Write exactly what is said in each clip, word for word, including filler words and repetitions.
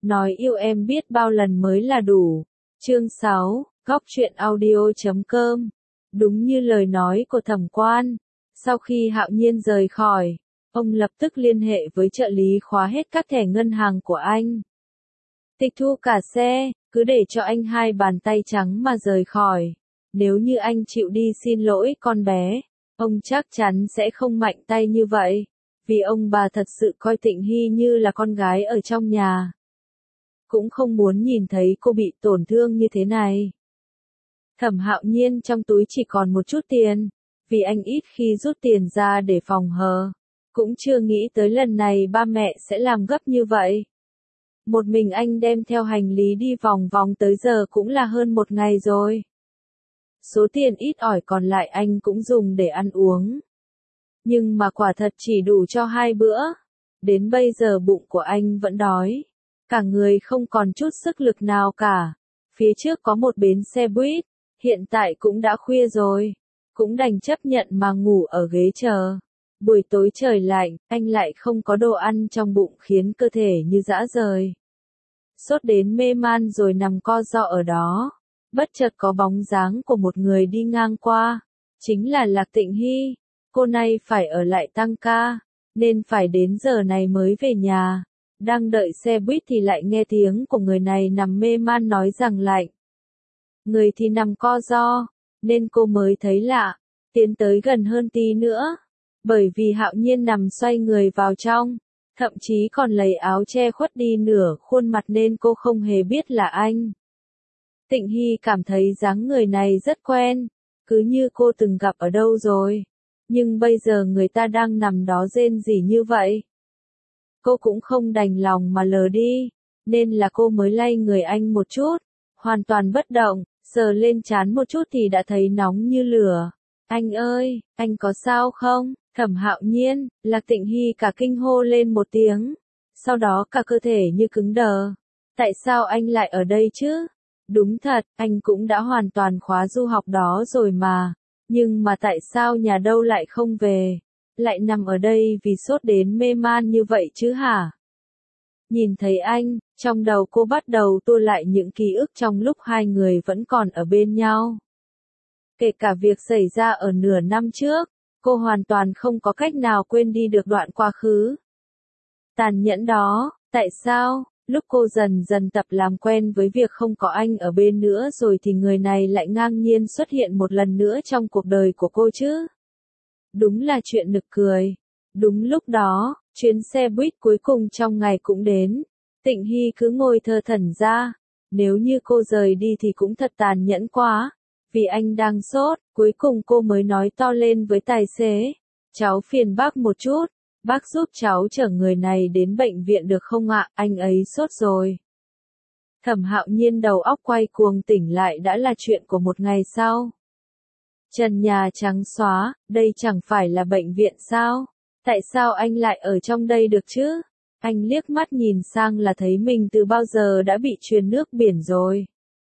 nói yêu em biết bao lần mới là đủ. Chương sáu, góc truyện audio chấm com. Đúng như lời nói của thẩm quan, sau khi Hạo Nhiên rời khỏi, ông lập tức liên hệ với trợ lý khóa hết các thẻ ngân hàng của anh. Tịch thu cả xe, cứ để cho anh hai bàn tay trắng mà rời khỏi. Nếu như anh chịu đi xin lỗi con bé, ông chắc chắn sẽ không mạnh tay như vậy, vì ông bà thật sự coi Tịnh Hy như là con gái ở trong nhà. Cũng không muốn nhìn thấy cô bị tổn thương như thế này. Thẩm Hạo Nhiên trong túi chỉ còn một chút tiền, vì anh ít khi rút tiền ra để phòng hờ. Cũng chưa nghĩ tới lần này ba mẹ sẽ làm gấp như vậy. Một mình anh đem theo hành lý đi vòng vòng tới giờ cũng là hơn một ngày rồi. Số tiền ít ỏi còn lại anh cũng dùng để ăn uống. Nhưng mà quả thật chỉ đủ cho hai bữa. Đến bây giờ bụng của anh vẫn đói. Cả người không còn chút sức lực nào cả. Phía trước có một bến xe buýt. Hiện tại cũng đã khuya rồi. Cũng đành chấp nhận mà ngủ ở ghế chờ. Buổi tối trời lạnh, anh lại không có đồ ăn trong bụng khiến cơ thể như dã rời. Sốt đến mê man rồi nằm co ro ở đó. Bất chợt có bóng dáng của một người đi ngang qua. Chính là Lạc Tịnh Hy. Cô này phải ở lại tăng ca, nên phải đến giờ này mới về nhà. Đang đợi xe buýt thì lại nghe tiếng của người này nằm mê man nói rằng lạnh. Người thì nằm co ro, nên cô mới thấy lạ, tiến tới gần hơn tí nữa. Bởi vì Hạo Nhiên nằm xoay người vào trong, thậm chí còn lấy áo che khuất đi nửa khuôn mặt nên cô không hề biết là anh. Tịnh Hy cảm thấy dáng người này rất quen, cứ như cô từng gặp ở đâu rồi. Nhưng bây giờ người ta đang nằm đó rên rỉ như vậy. Cô cũng không đành lòng mà lờ đi, nên là cô mới lay người anh một chút, hoàn toàn bất động, sờ lên trán một chút thì đã thấy nóng như lửa. Anh ơi, anh có sao không? Thẩm Hạo Nhiên, Lạc Tịnh Hy cả kinh hô lên một tiếng, sau đó cả cơ thể như cứng đờ. Tại sao anh lại ở đây chứ? Đúng thật, anh cũng đã hoàn toàn khóa du học đó rồi mà. Nhưng mà tại sao nhà đâu lại không về? Lại nằm ở đây vì sốt đến mê man như vậy chứ hả? Nhìn thấy anh, trong đầu cô bắt đầu tua lại những ký ức trong lúc hai người vẫn còn ở bên nhau. Kể cả việc xảy ra ở nửa năm trước, cô hoàn toàn không có cách nào quên đi được đoạn quá khứ. Tàn nhẫn đó, tại sao? Lúc cô dần dần tập làm quen với việc không có anh ở bên nữa rồi thì người này lại ngang nhiên xuất hiện một lần nữa trong cuộc đời của cô chứ. Đúng là chuyện nực cười. Đúng lúc đó, chuyến xe buýt cuối cùng trong ngày cũng đến. Tịnh Hy cứ ngồi thơ thẩn ra. Nếu như cô rời đi thì cũng thật tàn nhẫn quá. Vì anh đang sốt, cuối cùng cô mới nói to lên với tài xế. Cháu phiền bác một chút. Bác giúp cháu chở người này đến bệnh viện được không ạ, anh ấy sốt rồi. Thẩm Hạo Nhiên đầu óc quay cuồng tỉnh lại đã là chuyện của một ngày sau. Trần nhà trắng xóa, đây chẳng phải là bệnh viện sao? Tại sao anh lại ở trong đây được chứ? Anh liếc mắt nhìn sang là thấy mình từ bao giờ đã bị truyền nước biển rồi.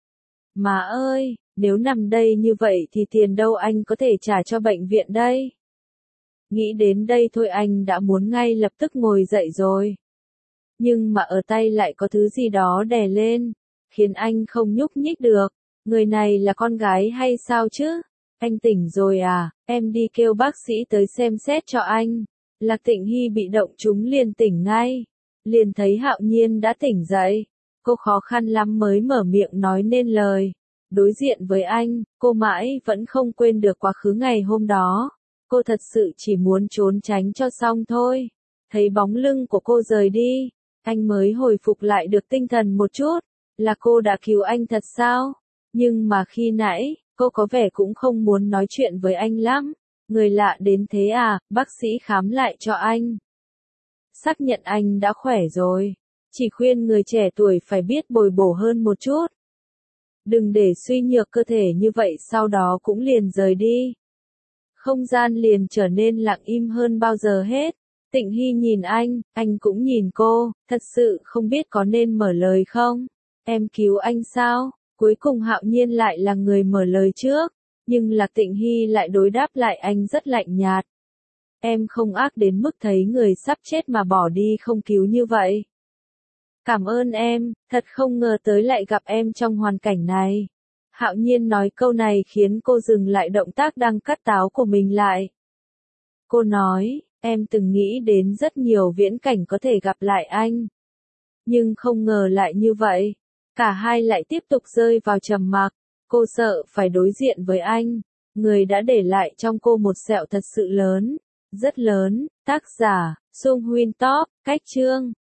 Má ơi, nếu nằm đây như vậy thì tiền đâu anh có thể trả cho bệnh viện đây? Nghĩ đến đây thôi anh đã muốn ngay lập tức ngồi dậy rồi. Nhưng mà ở tay lại có thứ gì đó đè lên, khiến anh không nhúc nhích được. Người này là con gái hay sao chứ? Anh tỉnh rồi à, em đi kêu bác sĩ tới xem xét cho anh. Lạc Tịnh Hy bị động chúng liền tỉnh ngay. Liền thấy Hạo Nhiên đã tỉnh dậy. Cô khó khăn lắm mới mở miệng nói nên lời. Đối diện với anh, cô mãi vẫn không quên được quá khứ ngày hôm đó. Cô thật sự chỉ muốn trốn tránh cho xong thôi. Thấy bóng lưng của cô rời đi, anh mới hồi phục lại được tinh thần một chút. Là cô đã cứu anh thật sao? Nhưng mà khi nãy, cô có vẻ cũng không muốn nói chuyện với anh lắm. Người lạ đến thế à, bác sĩ khám lại cho anh. Xác nhận anh đã khỏe rồi. Chỉ khuyên người trẻ tuổi phải biết bồi bổ hơn một chút. Đừng để suy nhược cơ thể như vậy sau đó cũng liền rời đi. Không gian liền trở nên lặng im hơn bao giờ hết. Tịnh Hy nhìn anh, anh cũng nhìn cô, thật sự không biết có nên mở lời không? Em cứu anh sao? Cuối cùng Hạo Nhiên lại là người mở lời trước, nhưng Lạc Tịnh Hy lại đối đáp lại anh rất lạnh nhạt. Em không ác đến mức thấy người sắp chết mà bỏ đi không cứu như vậy. Cảm ơn em, thật không ngờ tới lại gặp em trong hoàn cảnh này. Hạo Nhiên nói câu này khiến cô dừng lại động tác đang cắt táo của mình lại. Cô nói, em từng nghĩ đến rất nhiều viễn cảnh có thể gặp lại anh. Nhưng không ngờ lại như vậy. Cả hai lại tiếp tục rơi vào trầm mặc. Cô sợ phải đối diện với anh. Người đã để lại trong cô một sẹo thật sự lớn. Rất lớn. Tác giả, Sung Huynh Top, cách chương.